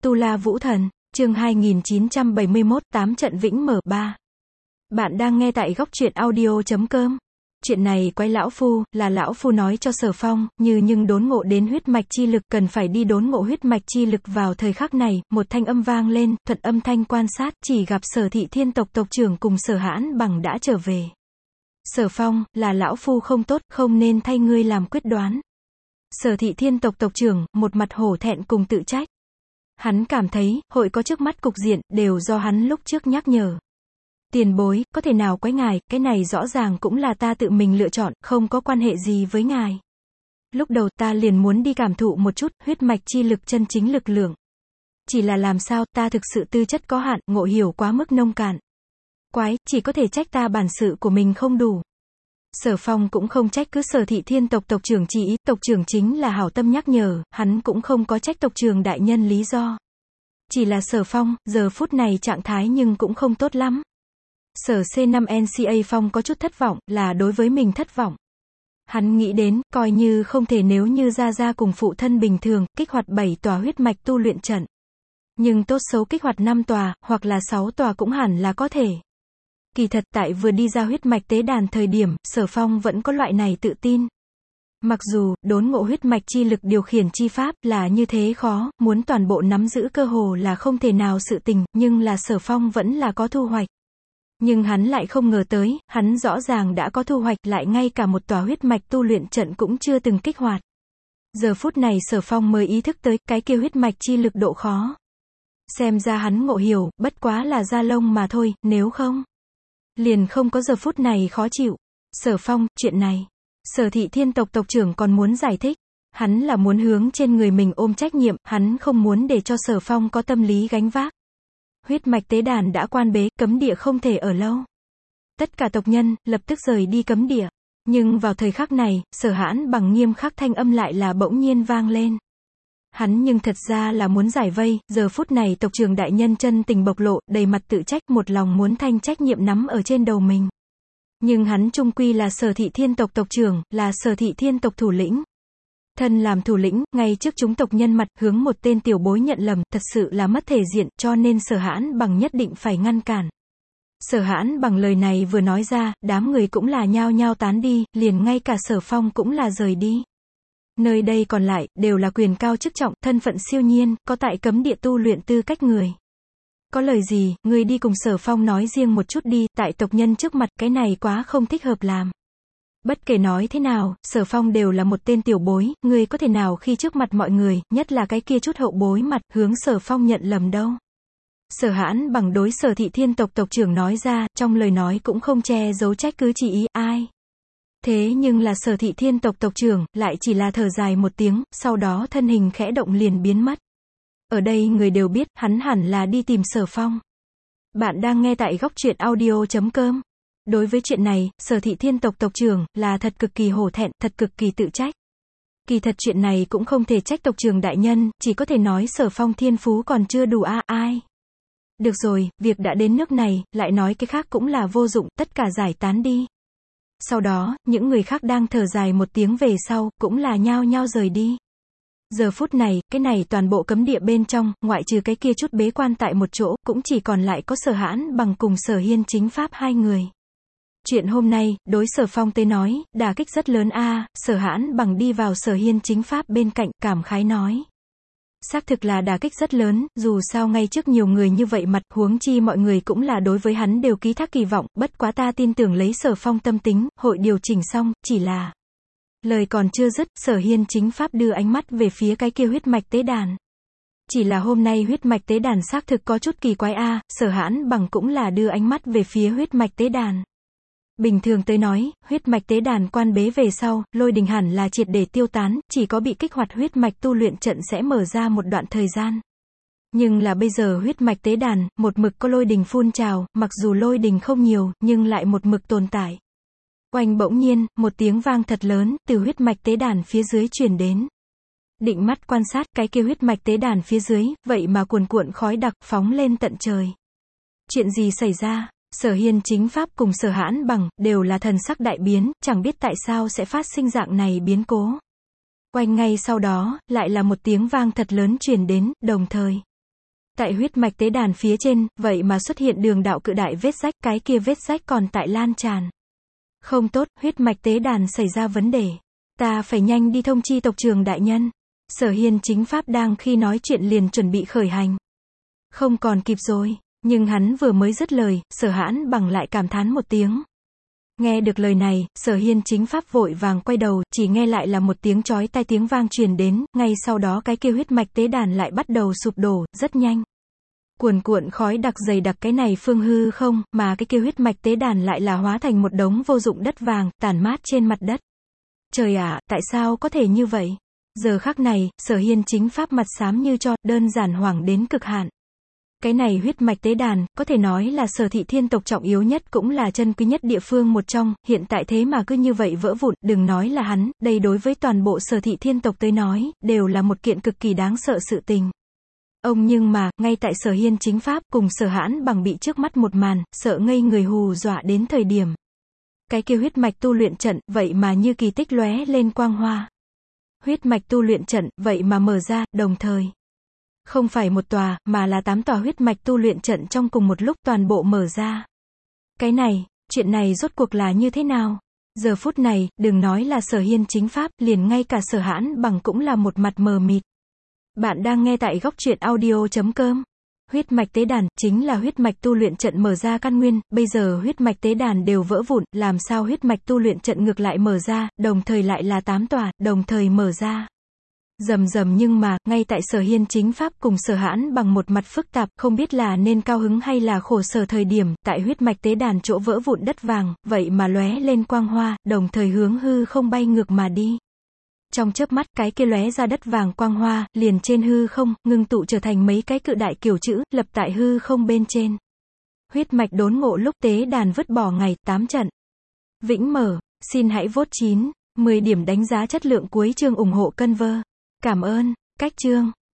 Tu La Vũ Thần, chương 2971, 8 trận vĩnh mở 3. Bạn đang nghe tại góc truyện audio.com. Chuyện này quái lão phu, là lão phu nói cho Sở Phong, nhưng đốn ngộ đến huyết mạch chi lực, cần phải đi đốn ngộ huyết mạch chi lực. Vào thời khắc này, một thanh âm vang lên, thuận âm thanh quan sát, chỉ gặp Sở Thị Thiên tộc tộc trưởng cùng Sở Hãn Bằng đã trở về. Sở Phong, là lão phu không tốt, không nên thay ngươi làm quyết đoán. Sở Thị Thiên tộc tộc trưởng, một mặt hổ thẹn cùng tự trách. Hắn cảm thấy, hội có trước mắt cục diện, đều do hắn lúc trước nhắc nhở. Tiền bối, có thể nào quái ngài, cái này rõ ràng cũng là ta tự mình lựa chọn, không có quan hệ gì với ngài. Lúc đầu ta liền muốn đi cảm thụ một chút, huyết mạch chi lực chân chính lực lượng. Chỉ là làm sao, ta thực sự tư chất có hạn, ngộ hiểu quá mức nông cạn. Quái, chỉ có thể trách ta bản sự của mình không đủ. Sở Phong cũng không trách cứ Sở Thị Thiên tộc tộc trưởng chỉ ý, tộc trưởng chính là hảo tâm nhắc nhở, hắn cũng không có trách tộc trưởng đại nhân lý do. Chỉ là Sở Phong, giờ phút này trạng thái nhưng cũng không tốt lắm. Sở C5 NCA Phong có chút thất vọng, là đối với mình thất vọng. Hắn nghĩ đến, coi như không thể nếu như ra cùng phụ thân bình thường, kích hoạt 7 tòa huyết mạch tu luyện trận. Nhưng tốt xấu kích hoạt 5 tòa, hoặc là 6 tòa cũng hẳn là có thể. Kỳ thật tại vừa đi ra huyết mạch tế đàn thời điểm, Sở Phong vẫn có loại này tự tin. Mặc dù, đốn ngộ huyết mạch chi lực điều khiển chi pháp là như thế khó, muốn toàn bộ nắm giữ cơ hồ là không thể nào sự tình, nhưng là Sở Phong vẫn là có thu hoạch. Nhưng hắn lại không ngờ tới, hắn rõ ràng đã có thu hoạch, lại ngay cả một tòa huyết mạch tu luyện trận cũng chưa từng kích hoạt. Giờ phút này Sở Phong mới ý thức tới, cái kia huyết mạch chi lực độ khó. Xem ra hắn ngộ hiểu, bất quá là da lông mà thôi, nếu không liền không có giờ phút này khó chịu. Sở Phong, chuyện này, Sở Thị Thiên tộc tộc trưởng còn muốn giải thích. Hắn là muốn hướng trên người mình ôm trách nhiệm, hắn không muốn để cho Sở Phong có tâm lý gánh vác. Huyết mạch tế đàn đã quan bế, cấm địa không thể ở lâu. Tất cả tộc nhân, lập tức rời đi cấm địa. Nhưng vào thời khắc này, Sở Hãn Bằng nghiêm khắc thanh âm lại là bỗng nhiên vang lên. Hắn nhưng thật ra là muốn giải vây, giờ phút này tộc trưởng đại nhân chân tình bộc lộ, đầy mặt tự trách, một lòng muốn thanh trách nhiệm nắm ở trên đầu mình. Nhưng hắn chung quy là Sở Thị Thiên tộc tộc trưởng, là Sở Thị Thiên tộc thủ lĩnh. Thân làm thủ lĩnh, ngay trước chúng tộc nhân mặt, hướng một tên tiểu bối nhận lầm, thật sự là mất thể diện, cho nên Sở Hãn Bằng nhất định phải ngăn cản. Sở Hãn Bằng lời này vừa nói ra, đám người cũng là nhao nhao tán đi, liền ngay cả Sở Phong cũng là rời đi. Nơi đây còn lại, đều là quyền cao chức trọng, thân phận siêu nhiên, có tại cấm địa tu luyện tư cách người. Có lời gì, người đi cùng Sở Phong nói riêng một chút đi, tại tộc nhân trước mặt, cái này quá không thích hợp làm. Bất kể nói thế nào, Sở Phong đều là một tên tiểu bối, người có thể nào khi trước mặt mọi người, nhất là cái kia chút hậu bối mặt, hướng Sở Phong nhận lầm đâu. Sở Hãn Bằng đối Sở Thị Thiên tộc tộc trưởng nói ra, trong lời nói cũng không che giấu trách cứ chỉ ý, ai. Thế nhưng là Sở Thị Thiên tộc tộc trưởng, lại chỉ là thở dài một tiếng, sau đó thân hình khẽ động liền biến mất. Ở đây người đều biết, hắn hẳn là đi tìm Sở Phong. Bạn đang nghe tại góc truyện audio.com. Đối với chuyện này, Sở Thị Thiên tộc tộc trưởng, là thật cực kỳ hổ thẹn, thật cực kỳ tự trách. Kỳ thật chuyện này cũng không thể trách tộc trưởng đại nhân, chỉ có thể nói Sở Phong thiên phú còn chưa đủ ai. Được rồi, việc đã đến nước này, lại nói cái khác cũng là vô dụng, tất cả giải tán đi. Sau đó, những người khác đang thở dài một tiếng về sau, cũng là nhao nhao rời đi. Giờ phút này, cái này toàn bộ cấm địa bên trong, ngoại trừ cái kia chút bế quan tại một chỗ, cũng chỉ còn lại có Sở Hãn Bằng cùng Sở Hiên Chính Pháp hai người. Chuyện hôm nay, đối Sở Phong tới nói, đả kích rất lớn Sở Hãn Bằng đi vào Sở Hiên Chính Pháp bên cạnh, cảm khái nói. Xác thực là đả kích rất lớn, dù sao ngay trước nhiều người như vậy mặt, huống chi mọi người cũng là đối với hắn đều ký thác kỳ vọng, bất quá ta tin tưởng lấy Sở Phong tâm tính, hội điều chỉnh xong, chỉ là. Lời còn chưa dứt, Sở Hiên Chính Pháp đưa ánh mắt về phía cái kia huyết mạch tế đàn. Chỉ là hôm nay huyết mạch tế đàn xác thực có chút kỳ quái Sở Hãn Bằng cũng là đưa ánh mắt về phía huyết mạch tế đàn. Bình thường tới nói, huyết mạch tế đàn quan bế về sau, lôi đình hẳn là triệt để tiêu tán, chỉ có bị kích hoạt huyết mạch tu luyện trận sẽ mở ra một đoạn thời gian. Nhưng là bây giờ huyết mạch tế đàn, một mực có lôi đình phun trào, mặc dù lôi đình không nhiều, nhưng lại một mực tồn tại. Oanh bỗng nhiên, một tiếng vang thật lớn, từ huyết mạch tế đàn phía dưới truyền đến. Định mắt quan sát, cái kia huyết mạch tế đàn phía dưới, vậy mà cuồn cuộn khói đặc phóng lên tận trời. Chuyện gì xảy ra? Sở Hiên Chính Pháp cùng Sở Hãn Bằng, đều là thần sắc đại biến, chẳng biết tại sao sẽ phát sinh dạng này biến cố. Oanh ngay sau đó, lại là một tiếng vang thật lớn truyền đến, đồng thời. Tại huyết mạch tế đàn phía trên, vậy mà xuất hiện đường đạo cự đại vết rách, cái kia vết rách còn tại lan tràn. Không tốt, huyết mạch tế đàn xảy ra vấn đề. Ta phải nhanh đi thông chi tộc trưởng đại nhân. Sở Hiên chính pháp đang khi nói chuyện liền chuẩn bị khởi hành. Không còn kịp rồi, nhưng hắn vừa mới dứt lời, Sở Hãn Bằng lại cảm thán một tiếng. Nghe được lời này, Sở Hiên chính pháp vội vàng quay đầu, chỉ nghe lại là một tiếng chói tai tiếng vang truyền đến, ngay sau đó cái kia huyết mạch tế đàn lại bắt đầu sụp đổ, rất nhanh. Cuồn cuộn khói đặc dày đặc cái này phương hư không, mà cái kia huyết mạch tế đàn lại là hóa thành một đống vô dụng đất vàng, tản mát trên mặt đất. Trời ạ, tại sao có thể như vậy? Giờ khắc này, Sở Hiên chính pháp mặt xám như cho, đơn giản hoảng đến cực hạn. Cái này huyết mạch tế đàn, có thể nói là Sở thị thiên tộc trọng yếu nhất cũng là chân quý nhất địa phương một trong, hiện tại thế mà cứ như vậy vỡ vụn, đừng nói là hắn, đây đối với toàn bộ Sở thị thiên tộc tới nói, đều là một kiện cực kỳ đáng sợ sự tình. Ông nhưng mà, ngay tại Sở Hiên chính pháp cùng Sở Hãn Bằng bị trước mắt một màn, sợ ngây người hù dọa đến thời điểm. Cái kia huyết mạch tu luyện trận, vậy mà như kỳ tích lóe lên quang hoa. Huyết mạch tu luyện trận, vậy mà mở ra, đồng thời. Không phải một tòa, mà là 8 tòa huyết mạch tu luyện trận trong cùng một lúc toàn bộ mở ra. Cái này, chuyện này rốt cuộc là như thế nào? Giờ phút này, đừng nói là Sở Hiên chính pháp, liền ngay cả Sở Hãn Bằng cũng là một mặt mờ mịt. Bạn đang nghe tại góc truyện audio.com. Huyết mạch tế đàn, chính là huyết mạch tu luyện trận mở ra căn nguyên, bây giờ huyết mạch tế đàn đều vỡ vụn, làm sao huyết mạch tu luyện trận ngược lại mở ra, đồng thời lại là 8 tòa, đồng thời mở ra. Rầm rầm nhưng mà, ngay tại Sở Hiên chính pháp cùng Sở Hãn Bằng một mặt phức tạp, không biết là nên cao hứng hay là khổ sở thời điểm, tại huyết mạch tế đàn chỗ vỡ vụn đất vàng, vậy mà lóe lên quang hoa, đồng thời hướng hư không bay ngược mà đi. Trong chớp mắt, cái kia lóe ra đất vàng quang hoa, liền trên hư không, ngưng tụ trở thành mấy cái cự đại kiểu chữ, lập tại hư không bên trên. Huyết mạch đốn ngộ lúc tế đàn vứt bỏ ngày, 8 trận. Vĩnh mở, xin hãy vote 9, 10 điểm đánh giá chất lượng cuối chương ủng hộ Conver. Cảm ơn, cách chương.